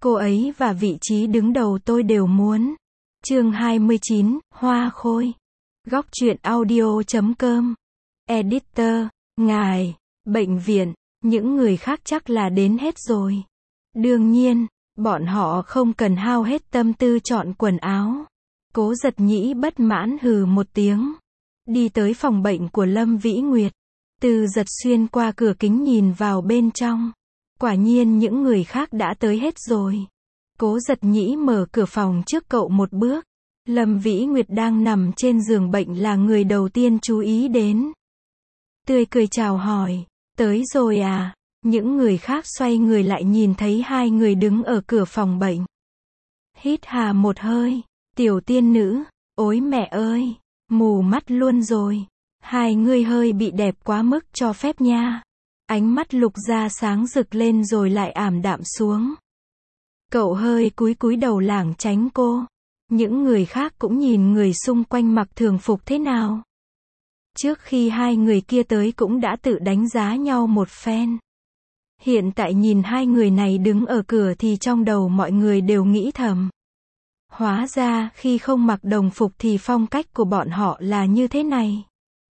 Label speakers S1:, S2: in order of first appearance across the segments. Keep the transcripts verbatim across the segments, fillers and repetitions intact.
S1: Cô ấy và vị trí đứng đầu tôi đều muốn. Chương hai mươi chín, Hoa Khôi. Góc truyện audio chấm com. Editor, ngài, bệnh viện, những người khác chắc là đến hết rồi. Đương nhiên, bọn họ không cần hao hết tâm tư chọn quần áo. Cố Giật Nhĩ bất mãn hừ một tiếng. Đi tới phòng bệnh của Lâm Vĩ Nguyệt. Từ Giật xuyên qua cửa kính nhìn vào bên trong. Quả nhiên những người khác đã tới hết rồi. Cố Giật Nhĩ mở cửa phòng trước cậu một bước. Lâm Vĩ Nguyệt đang nằm trên giường bệnh là người đầu tiên chú ý đến. Tươi cười chào hỏi. Tới rồi à? Những người khác xoay người lại nhìn thấy hai người đứng ở cửa phòng bệnh. Hít hà một hơi. Tiểu tiên nữ. Ôi mẹ ơi. Mù mắt luôn rồi. Hai người hơi bị đẹp quá mức cho phép nha. Ánh mắt Lục Gia sáng rực lên rồi lại ảm đạm xuống. Cậu hơi cúi cúi đầu lảng tránh cô. Những người khác cũng nhìn người xung quanh mặc thường phục thế nào. Trước khi hai người kia tới cũng đã tự đánh giá nhau một phen. Hiện tại nhìn hai người này đứng ở cửa thì trong đầu mọi người đều nghĩ thầm. Hóa ra khi không mặc đồng phục thì phong cách của bọn họ là như thế này.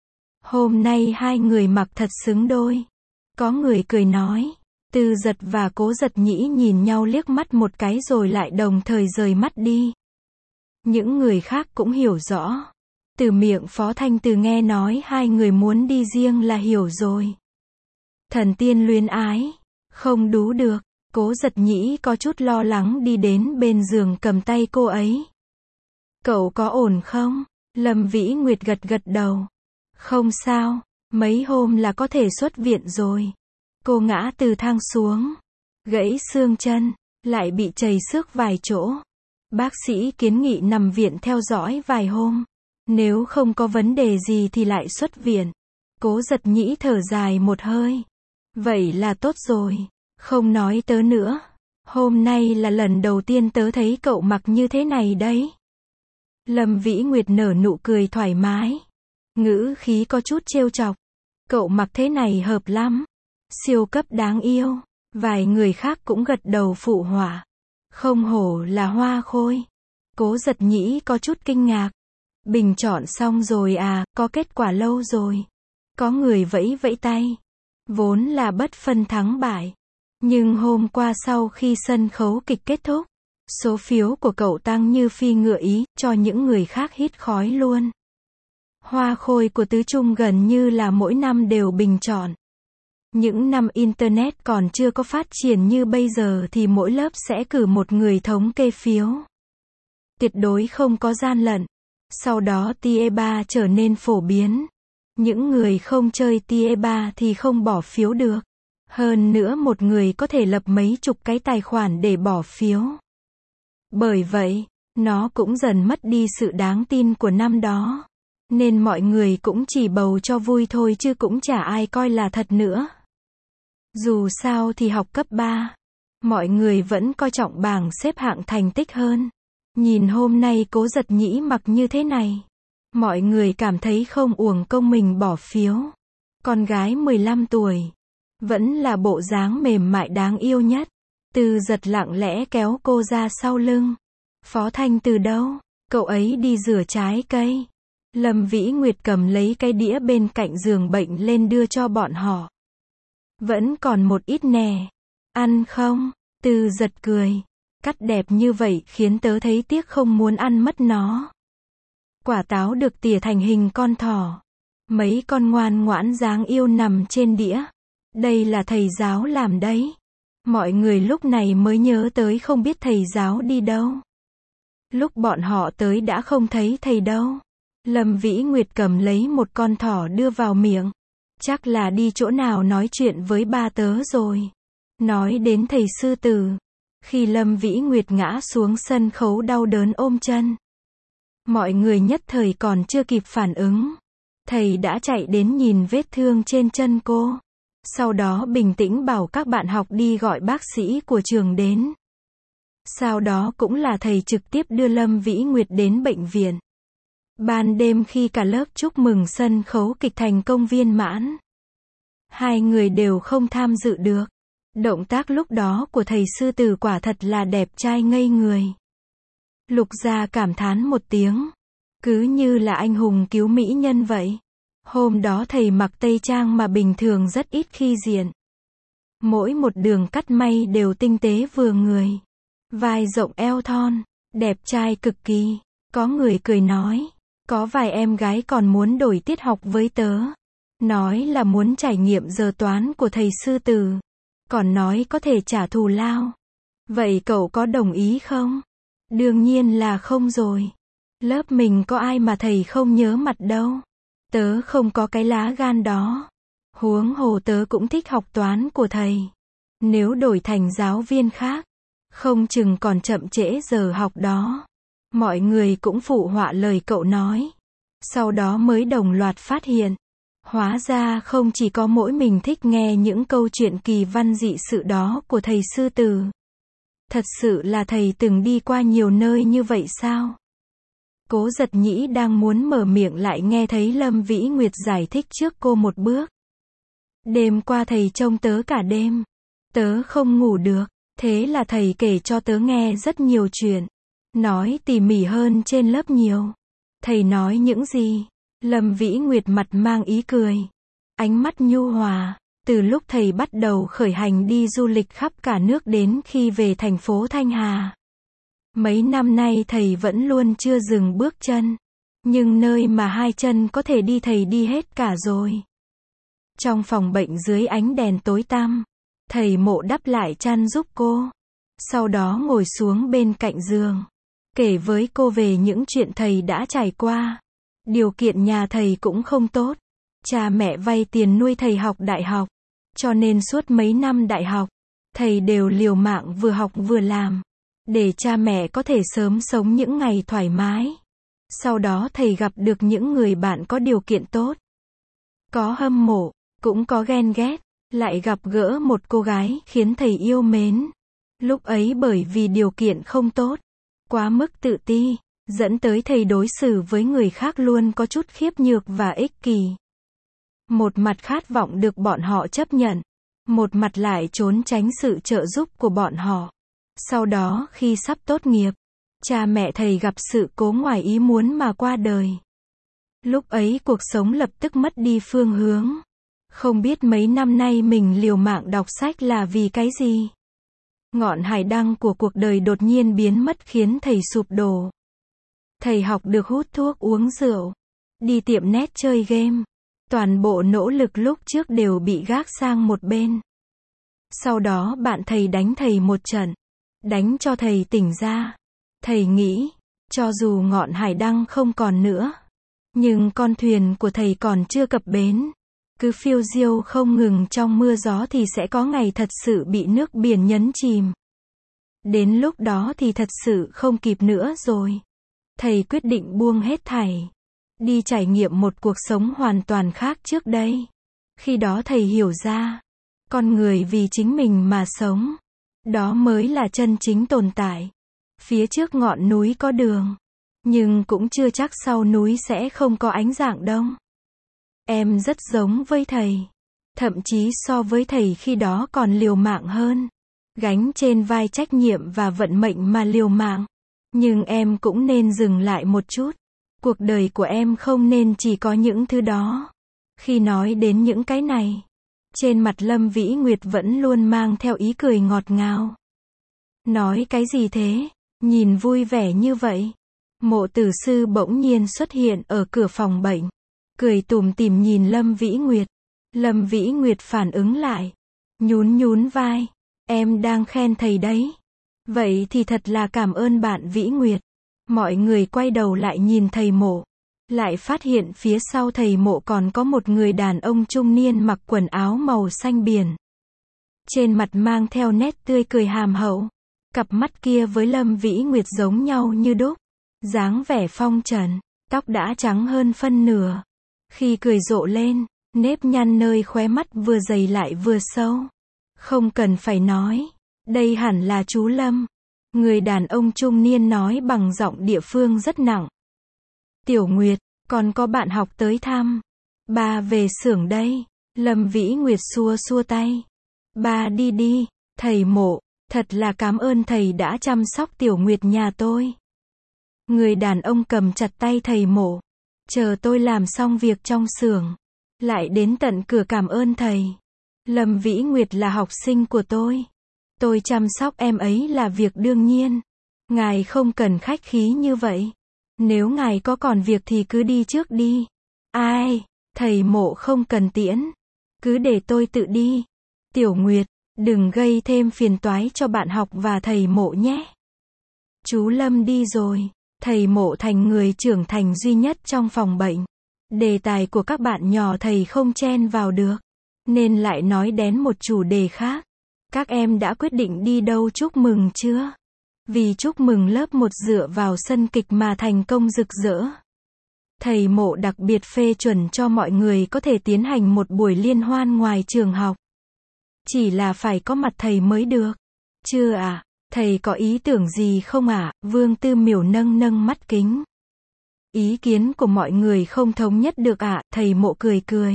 S1: Hôm nay hai người mặc thật xứng đôi. Có người cười nói. Từ Giật và Cố Giật Nhĩ nhìn nhau liếc mắt một cái rồi lại đồng thời rời mắt đi. Những người khác cũng hiểu rõ. Từ miệng Phó Thanh Từ nghe nói hai người muốn đi riêng là hiểu rồi. Thần tiên luyến ái. Không đú được. Cố Giật Nhĩ có chút lo lắng đi đến bên giường cầm tay cô ấy. Cậu có ổn không? Lâm Vĩ Nguyệt gật gật đầu. Không sao. Mấy hôm là có thể xuất viện rồi. Cô ngã từ thang xuống. Gãy xương chân. Lại bị trầy xước vài chỗ. Bác sĩ kiến nghị nằm viện theo dõi vài hôm. Nếu không có vấn đề gì thì lại xuất viện. Cố Giật Nhĩ thở dài một hơi. Vậy là tốt rồi. Không nói tớ nữa. Hôm nay là lần đầu tiên tớ thấy cậu mặc như thế này đấy. Lâm Vĩ Nguyệt nở nụ cười thoải mái. Ngữ khí có chút trêu chọc. Cậu mặc thế này hợp lắm. Siêu cấp đáng yêu. Vài người khác cũng gật đầu phụ họa. Không hổ là Hoa Khôi. Cố Giật Nhĩ có chút kinh ngạc. Bình chọn xong rồi à, có kết quả lâu rồi. Có người vẫy vẫy tay. Vốn là bất phân thắng bại. Nhưng hôm qua sau khi sân khấu kịch kết thúc, số phiếu của cậu tăng như phi ngựa ý, cho những người khác hít khói luôn. Hoa Khôi của tứ trung gần như là mỗi năm đều bình chọn. Những năm Internet còn chưa có phát triển như bây giờ thì mỗi lớp sẽ cử một người thống kê phiếu. Tuyệt đối không có gian lận. Sau đó Tier ba trở nên phổ biến. Những người không chơi Tier ba thì không bỏ phiếu được. Hơn nữa một người có thể lập mấy chục cái tài khoản để bỏ phiếu. Bởi vậy, nó cũng dần mất đi sự đáng tin của năm đó. Nên mọi người cũng chỉ bầu cho vui thôi chứ cũng chả ai coi là thật nữa. Dù sao thì học cấp ba, mọi người vẫn coi trọng bảng xếp hạng thành tích hơn. Nhìn hôm nay Cố Giật Nhĩ mặc như thế này, mọi người cảm thấy không uổng công mình bỏ phiếu. Con gái mười lăm tuổi, vẫn là bộ dáng mềm mại đáng yêu nhất. Từ Giật lặng lẽ kéo cô ra sau lưng. Phó Thanh Từ đâu? Cậu ấy đi rửa trái cây. Lâm Vĩ Nguyệt cầm lấy cái đĩa bên cạnh giường bệnh lên đưa cho bọn họ. Vẫn còn một ít nè. Ăn không? Từ Giật cười. Cắt đẹp như vậy khiến tớ thấy tiếc không muốn ăn mất nó. Quả táo được tỉa thành hình con thỏ. Mấy con ngoan ngoãn dáng yêu nằm trên đĩa. Đây là thầy giáo làm đấy. Mọi người lúc này mới nhớ tới không biết thầy giáo đi đâu. Lúc bọn họ tới đã không thấy thầy đâu. Lâm Vĩ Nguyệt cầm lấy một con thỏ đưa vào miệng. Chắc là đi chỗ nào nói chuyện với ba tớ rồi. Nói đến thầy sư tử. Khi Lâm Vĩ Nguyệt ngã xuống sân khấu đau đớn ôm chân. Mọi người nhất thời còn chưa kịp phản ứng. Thầy đã chạy đến nhìn vết thương trên chân cô. Sau đó bình tĩnh bảo các bạn học đi gọi bác sĩ của trường đến. Sau đó cũng là thầy trực tiếp đưa Lâm Vĩ Nguyệt đến bệnh viện. Ban đêm khi cả lớp chúc mừng sân khấu kịch thành công viên mãn. Hai người đều không tham dự được. Động tác lúc đó của thầy sư tử quả thật là đẹp trai ngây người. Lục Gia cảm thán một tiếng. Cứ như là anh hùng cứu mỹ nhân vậy. Hôm đó thầy mặc tây trang mà bình thường rất ít khi diện. Mỗi một đường cắt may đều tinh tế vừa người. Vai rộng eo thon, đẹp trai cực kỳ. Có người cười nói, có vài em gái còn muốn đổi tiết học với tớ. Nói là muốn trải nghiệm giờ toán của thầy sư tử. Còn nói có thể trả thù lao. Vậy cậu có đồng ý không? Đương nhiên là không rồi. Lớp mình có ai mà thầy không nhớ mặt đâu. Tớ không có cái lá gan đó. Huống hồ tớ cũng thích học toán của thầy. Nếu đổi thành giáo viên khác, không chừng còn chậm trễ giờ học đó. Mọi người cũng phụ họa lời cậu nói. Sau đó mới đồng loạt phát hiện. Hóa ra không chỉ có mỗi mình thích nghe những câu chuyện kỳ văn dị sự đó của thầy sư tử. Thật sự là thầy từng đi qua nhiều nơi như vậy sao? Cố Giật Nhĩ đang muốn mở miệng lại nghe thấy Lâm Vĩ Nguyệt giải thích trước cô một bước. Đêm qua thầy trông tớ cả đêm. Tớ không ngủ được. Thế là thầy kể cho tớ nghe rất nhiều chuyện. Nói tỉ mỉ hơn trên lớp nhiều. Thầy nói những gì? Lâm Vĩ Nguyệt mặt mang ý cười. Ánh mắt nhu hòa. Từ lúc thầy bắt đầu khởi hành đi du lịch khắp cả nước đến khi về thành phố Thanh Hà. Mấy năm nay thầy vẫn luôn chưa dừng bước chân. Nhưng nơi mà hai chân có thể đi thầy đi hết cả rồi. Trong phòng bệnh dưới ánh đèn tối tăm, thầy Mộ đắp lại chăn giúp cô. Sau đó ngồi xuống bên cạnh giường. Kể với cô về những chuyện thầy đã trải qua. Điều kiện nhà thầy cũng không tốt. Cha mẹ vay tiền nuôi thầy học đại học. Cho nên suốt mấy năm đại học, thầy đều liều mạng vừa học vừa làm. Để cha mẹ có thể sớm sống những ngày thoải mái. Sau đó thầy gặp được những người bạn có điều kiện tốt. Có hâm mộ, cũng có ghen ghét. Lại gặp gỡ một cô gái khiến thầy yêu mến. Lúc ấy bởi vì điều kiện không tốt, quá mức tự ti, dẫn tới thầy đối xử với người khác luôn có chút khiếp nhược và ích kỷ. Một mặt khát vọng được bọn họ chấp nhận, một mặt lại trốn tránh sự trợ giúp của bọn họ. Sau đó khi sắp tốt nghiệp, cha mẹ thầy gặp sự cố ngoài ý muốn mà qua đời. Lúc ấy cuộc sống lập tức mất đi phương hướng. Không biết mấy năm nay mình liều mạng đọc sách là vì cái gì? Ngọn hải đăng của cuộc đời đột nhiên biến mất khiến thầy sụp đổ. Thầy học được hút thuốc uống rượu, đi tiệm net chơi game. Toàn bộ nỗ lực lúc trước đều bị gác sang một bên. Sau đó bạn thầy đánh thầy một trận. Đánh cho thầy tỉnh ra. Thầy nghĩ, cho dù ngọn hải đăng không còn nữa, nhưng con thuyền của thầy còn chưa cập bến. Cứ phiêu diêu không ngừng trong mưa gió thì sẽ có ngày thật sự bị nước biển nhấn chìm. Đến lúc đó thì thật sự không kịp nữa rồi. Thầy quyết định buông hết thảy. Đi trải nghiệm một cuộc sống hoàn toàn khác trước đây. Khi đó thầy hiểu ra, con người vì chính mình mà sống. Đó mới là chân chính tồn tại. Phía trước ngọn núi có đường, nhưng cũng chưa chắc sau núi sẽ không có ánh rạng đông. Em rất giống với thầy. Thậm chí so với thầy khi đó còn liều mạng hơn. Gánh trên vai trách nhiệm và vận mệnh mà liều mạng. Nhưng em cũng nên dừng lại một chút. Cuộc đời của em không nên chỉ có những thứ đó. Khi nói đến những cái này, trên mặt Lâm Vĩ Nguyệt vẫn luôn mang theo ý cười ngọt ngào. Nói cái gì thế? Nhìn vui vẻ như vậy. Mộ tử sư bỗng nhiên xuất hiện ở cửa phòng bệnh. Cười tủm tỉm nhìn Lâm Vĩ Nguyệt. Lâm Vĩ Nguyệt phản ứng lại. Nhún nhún vai. Em đang khen thầy đấy. Vậy thì thật là cảm ơn bạn Vĩ Nguyệt. Mọi người quay đầu lại nhìn thầy Mộ. Lại phát hiện phía sau thầy Mộ còn có một người đàn ông trung niên mặc quần áo màu xanh biển. Trên mặt mang theo nét tươi cười hàm hậu. Cặp mắt kia với Lâm Vĩ Nguyệt giống nhau như đúc. Dáng vẻ phong trần. Tóc đã trắng hơn phân nửa. Khi cười rộ lên, nếp nhăn nơi khóe mắt vừa dày lại vừa sâu. Không cần phải nói, đây hẳn là chú Lâm. Người đàn ông trung niên nói bằng giọng địa phương rất nặng. Tiểu Nguyệt, còn có bạn học tới thăm. Ba về xưởng đây. Lâm Vĩ Nguyệt xua xua tay. Ba đi đi, thầy Mộ, thật là cảm ơn thầy đã chăm sóc Tiểu Nguyệt nhà tôi. Người đàn ông cầm chặt tay thầy Mộ. Chờ tôi làm xong việc trong xưởng, lại đến tận cửa cảm ơn thầy. Lâm Vĩ Nguyệt là học sinh của tôi. Tôi chăm sóc em ấy là việc đương nhiên. Ngài không cần khách khí như vậy. Nếu ngài có còn việc thì cứ đi trước đi. Ai, thầy Mộ không cần tiễn. Cứ để tôi tự đi. Tiểu Nguyệt, đừng gây thêm phiền toái cho bạn học và thầy Mộ nhé. Chú Lâm đi rồi. Thầy Mộ thành người trưởng thành duy nhất trong phòng bệnh. Đề tài của các bạn nhỏ thầy không chen vào được, nên lại nói đến một chủ đề khác. Các em đã quyết định đi đâu chúc mừng chưa? Vì chúc mừng lớp một dựa vào sân kịch mà thành công rực rỡ. Thầy Mộ đặc biệt phê chuẩn cho mọi người có thể tiến hành một buổi liên hoan ngoài trường học. Chỉ là phải có mặt thầy mới được. Chưa à? Thầy có ý tưởng gì không ạ? À? Vương Tư Miểu nâng nâng mắt kính. Ý kiến của mọi người không thống nhất được ạ, à? Thầy Mộ cười cười.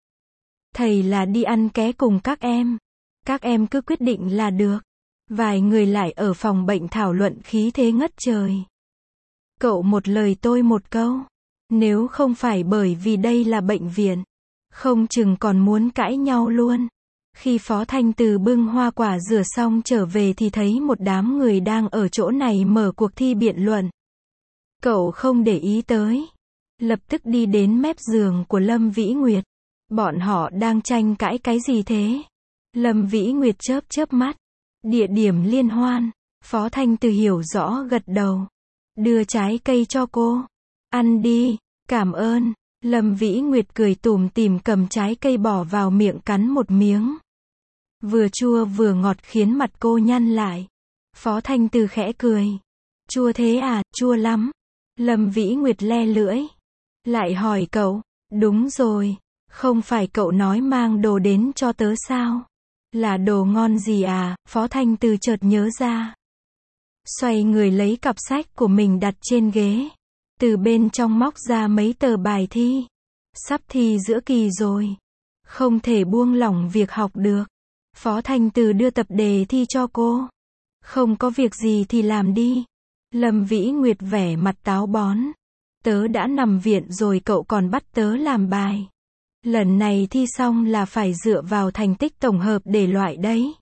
S1: Thầy là đi ăn ké cùng các em. Các em cứ quyết định là được. Vài người lại ở phòng bệnh thảo luận khí thế ngất trời. Cậu một lời tôi một câu. Nếu không phải bởi vì đây là bệnh viện, không chừng còn muốn cãi nhau luôn. Khi Phó Thanh Từ bưng hoa quả rửa xong trở về thì thấy một đám người đang ở chỗ này mở cuộc thi biện luận. Cậu không để ý tới. Lập tức đi đến mép giường của Lâm Vĩ Nguyệt. Bọn họ đang tranh cãi cái gì thế? Lâm Vĩ Nguyệt chớp chớp mắt. Địa điểm liên hoan. Phó Thanh Từ hiểu rõ gật đầu. Đưa trái cây cho cô. Ăn đi. Cảm ơn. Lâm Vĩ Nguyệt cười tủm tỉm cầm trái cây bỏ vào miệng cắn một miếng. Vừa chua vừa ngọt khiến mặt cô nhăn lại. Phó Thanh Từ khẽ cười. Chua thế à, chua lắm. Lâm Vĩ Nguyệt le lưỡi. Lại hỏi cậu. Đúng rồi. Không phải cậu nói mang đồ đến cho tớ sao? Là đồ ngon gì à? Phó Thanh Từ chợt nhớ ra. Xoay người lấy cặp sách của mình đặt trên ghế. Từ bên trong móc ra mấy tờ bài thi. Sắp thi giữa kỳ rồi. Không thể buông lỏng việc học được. Phó Thanh Từ đưa tập đề thi cho cô. Không có việc gì thì làm đi. Lâm Vĩ Nguyệt vẻ mặt táo bón. Tớ đã nằm viện rồi cậu còn bắt tớ làm bài. Lần này thi xong là phải dựa vào thành tích tổng hợp để loại đấy.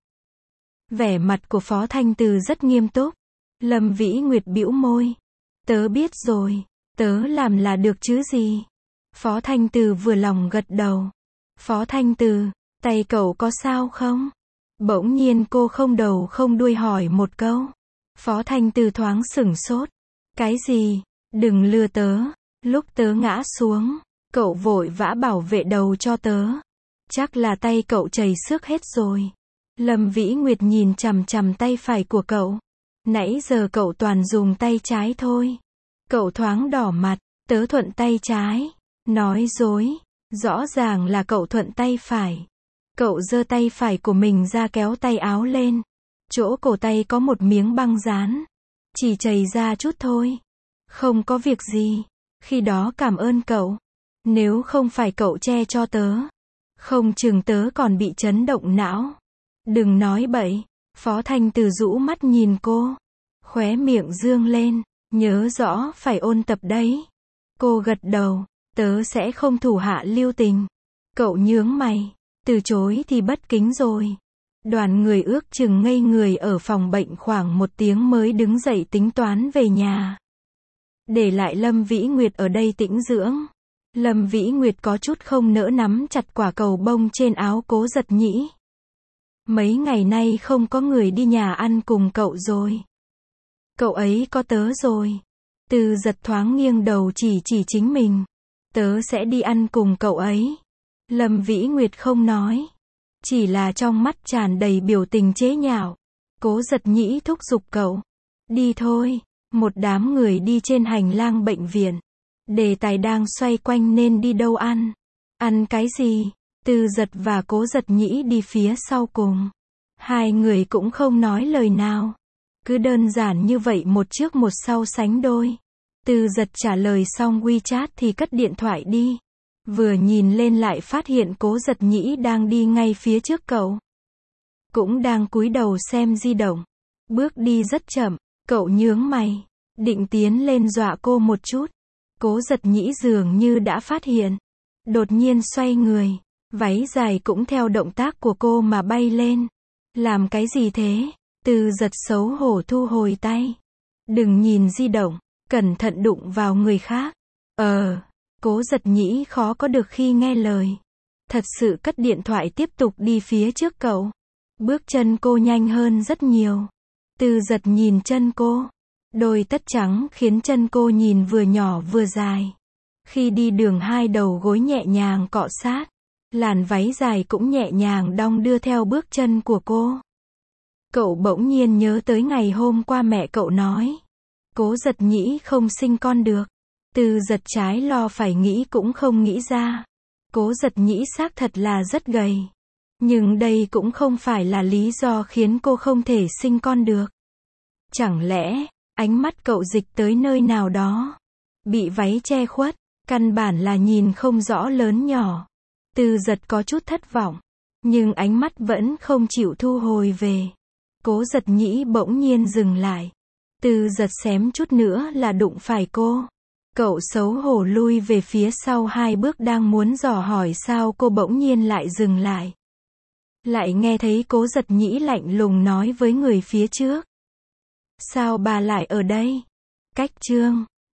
S1: Vẻ mặt của Phó Thanh Từ rất nghiêm túc. Lâm Vĩ Nguyệt bĩu môi. Tớ biết rồi. Tớ làm là được chứ gì. Phó Thanh Từ vừa lòng gật đầu. Phó Thanh Từ, tay cậu có sao không? Bỗng nhiên cô không đầu không đuôi hỏi một câu. Phó Thanh Từ thoáng sửng sốt. Cái gì? Đừng lừa tớ. Lúc tớ ngã xuống, cậu vội vã bảo vệ đầu cho tớ. Chắc là tay cậu chảy xước hết rồi. Lâm Vĩ Nguyệt nhìn chằm chằm tay phải của cậu. Nãy giờ cậu toàn dùng tay trái thôi. Cậu thoáng đỏ mặt. Tớ thuận tay trái. Nói dối. Rõ ràng là cậu thuận tay phải. Cậu giơ tay phải của mình ra kéo tay áo lên. Chỗ cổ tay có một miếng băng dán. Chỉ chảy ra chút thôi. Không có việc gì. Khi đó cảm ơn cậu. Nếu không phải cậu che cho tớ, không chừng tớ còn bị chấn động não. Đừng nói bậy. Phó Thanh Từ rũ mắt nhìn cô. Khóe miệng dương lên. Nhớ rõ phải ôn tập đấy. Cô gật đầu. Tớ sẽ không thủ hạ lưu tình. Cậu nhướng mày. Từ chối thì bất kính rồi. Đoàn người ước chừng ngây người ở phòng bệnh khoảng một tiếng mới đứng dậy tính toán về nhà. Để lại Lâm Vĩ Nguyệt ở đây tĩnh dưỡng. Lâm Vĩ Nguyệt có chút không nỡ nắm chặt quả cầu bông trên áo Cố Giật Nhĩ. Mấy ngày nay không có người đi nhà ăn cùng cậu rồi. Cậu ấy có tớ rồi. Từ Giật thoáng nghiêng đầu chỉ chỉ chính mình. Tớ sẽ đi ăn cùng cậu ấy. Lâm Vĩ Nguyệt không nói. Chỉ là trong mắt tràn đầy biểu tình chế nhạo. Cố Giật Nhĩ thúc giục cậu. Đi thôi. Một đám người đi trên hành lang bệnh viện. Đề tài đang xoay quanh nên đi đâu ăn. Ăn cái gì? Từ Giật và Cố Giật Nhĩ đi phía sau cùng. Hai người cũng không nói lời nào. Cứ đơn giản như vậy một trước một sau sánh đôi. Từ Giật trả lời xong WeChat thì cất điện thoại đi. Vừa nhìn lên lại phát hiện Cố Giật Nhĩ đang đi ngay phía trước cậu. cũng đang cúi đầu xem di động. Bước đi rất chậm, cậu nhướng mày, định tiến lên dọa cô một chút. Cố Giật Nhĩ dường như đã phát hiện. Đột nhiên xoay người, váy dài cũng theo động tác của cô mà bay lên. Làm cái gì thế? Từ Giật xấu hổ thu hồi tay. Đừng nhìn di động, cẩn thận đụng vào người khác. Ờ, Cố Giật Nhĩ khó có được khi nghe lời. Thật sự cất điện thoại tiếp tục đi phía trước cậu. Bước chân cô nhanh hơn rất nhiều. Từ Giật nhìn chân cô. Đôi tất trắng khiến chân cô nhìn vừa nhỏ vừa dài. Khi đi đường hai đầu gối nhẹ nhàng cọ sát. Làn váy dài cũng nhẹ nhàng đong đưa theo bước chân của cô. Cậu bỗng nhiên nhớ tới ngày hôm qua mẹ cậu nói. Cố Giật Nhĩ không sinh con được. Từ Giật trái lo phải nghĩ cũng không nghĩ ra. Cố Giật Nhĩ xác thật là rất gầy. Nhưng đây cũng không phải là lý do khiến cô không thể sinh con được. Chẳng lẽ, ánh mắt cậu dịch tới nơi nào đó. Bị váy che khuất, căn bản là nhìn không rõ lớn nhỏ. Từ Giật có chút thất vọng. Nhưng ánh mắt vẫn không chịu thu hồi về. Cố Giật Nhĩ bỗng nhiên dừng lại. Từ Giật xém chút nữa là đụng phải cô. Cậu xấu hổ lui về phía sau hai bước đang muốn dò hỏi sao cô bỗng nhiên lại dừng lại. Lại nghe thấy Cố Giật Nhĩ lạnh lùng nói với người phía trước. Sao bà lại ở đây? Cách chương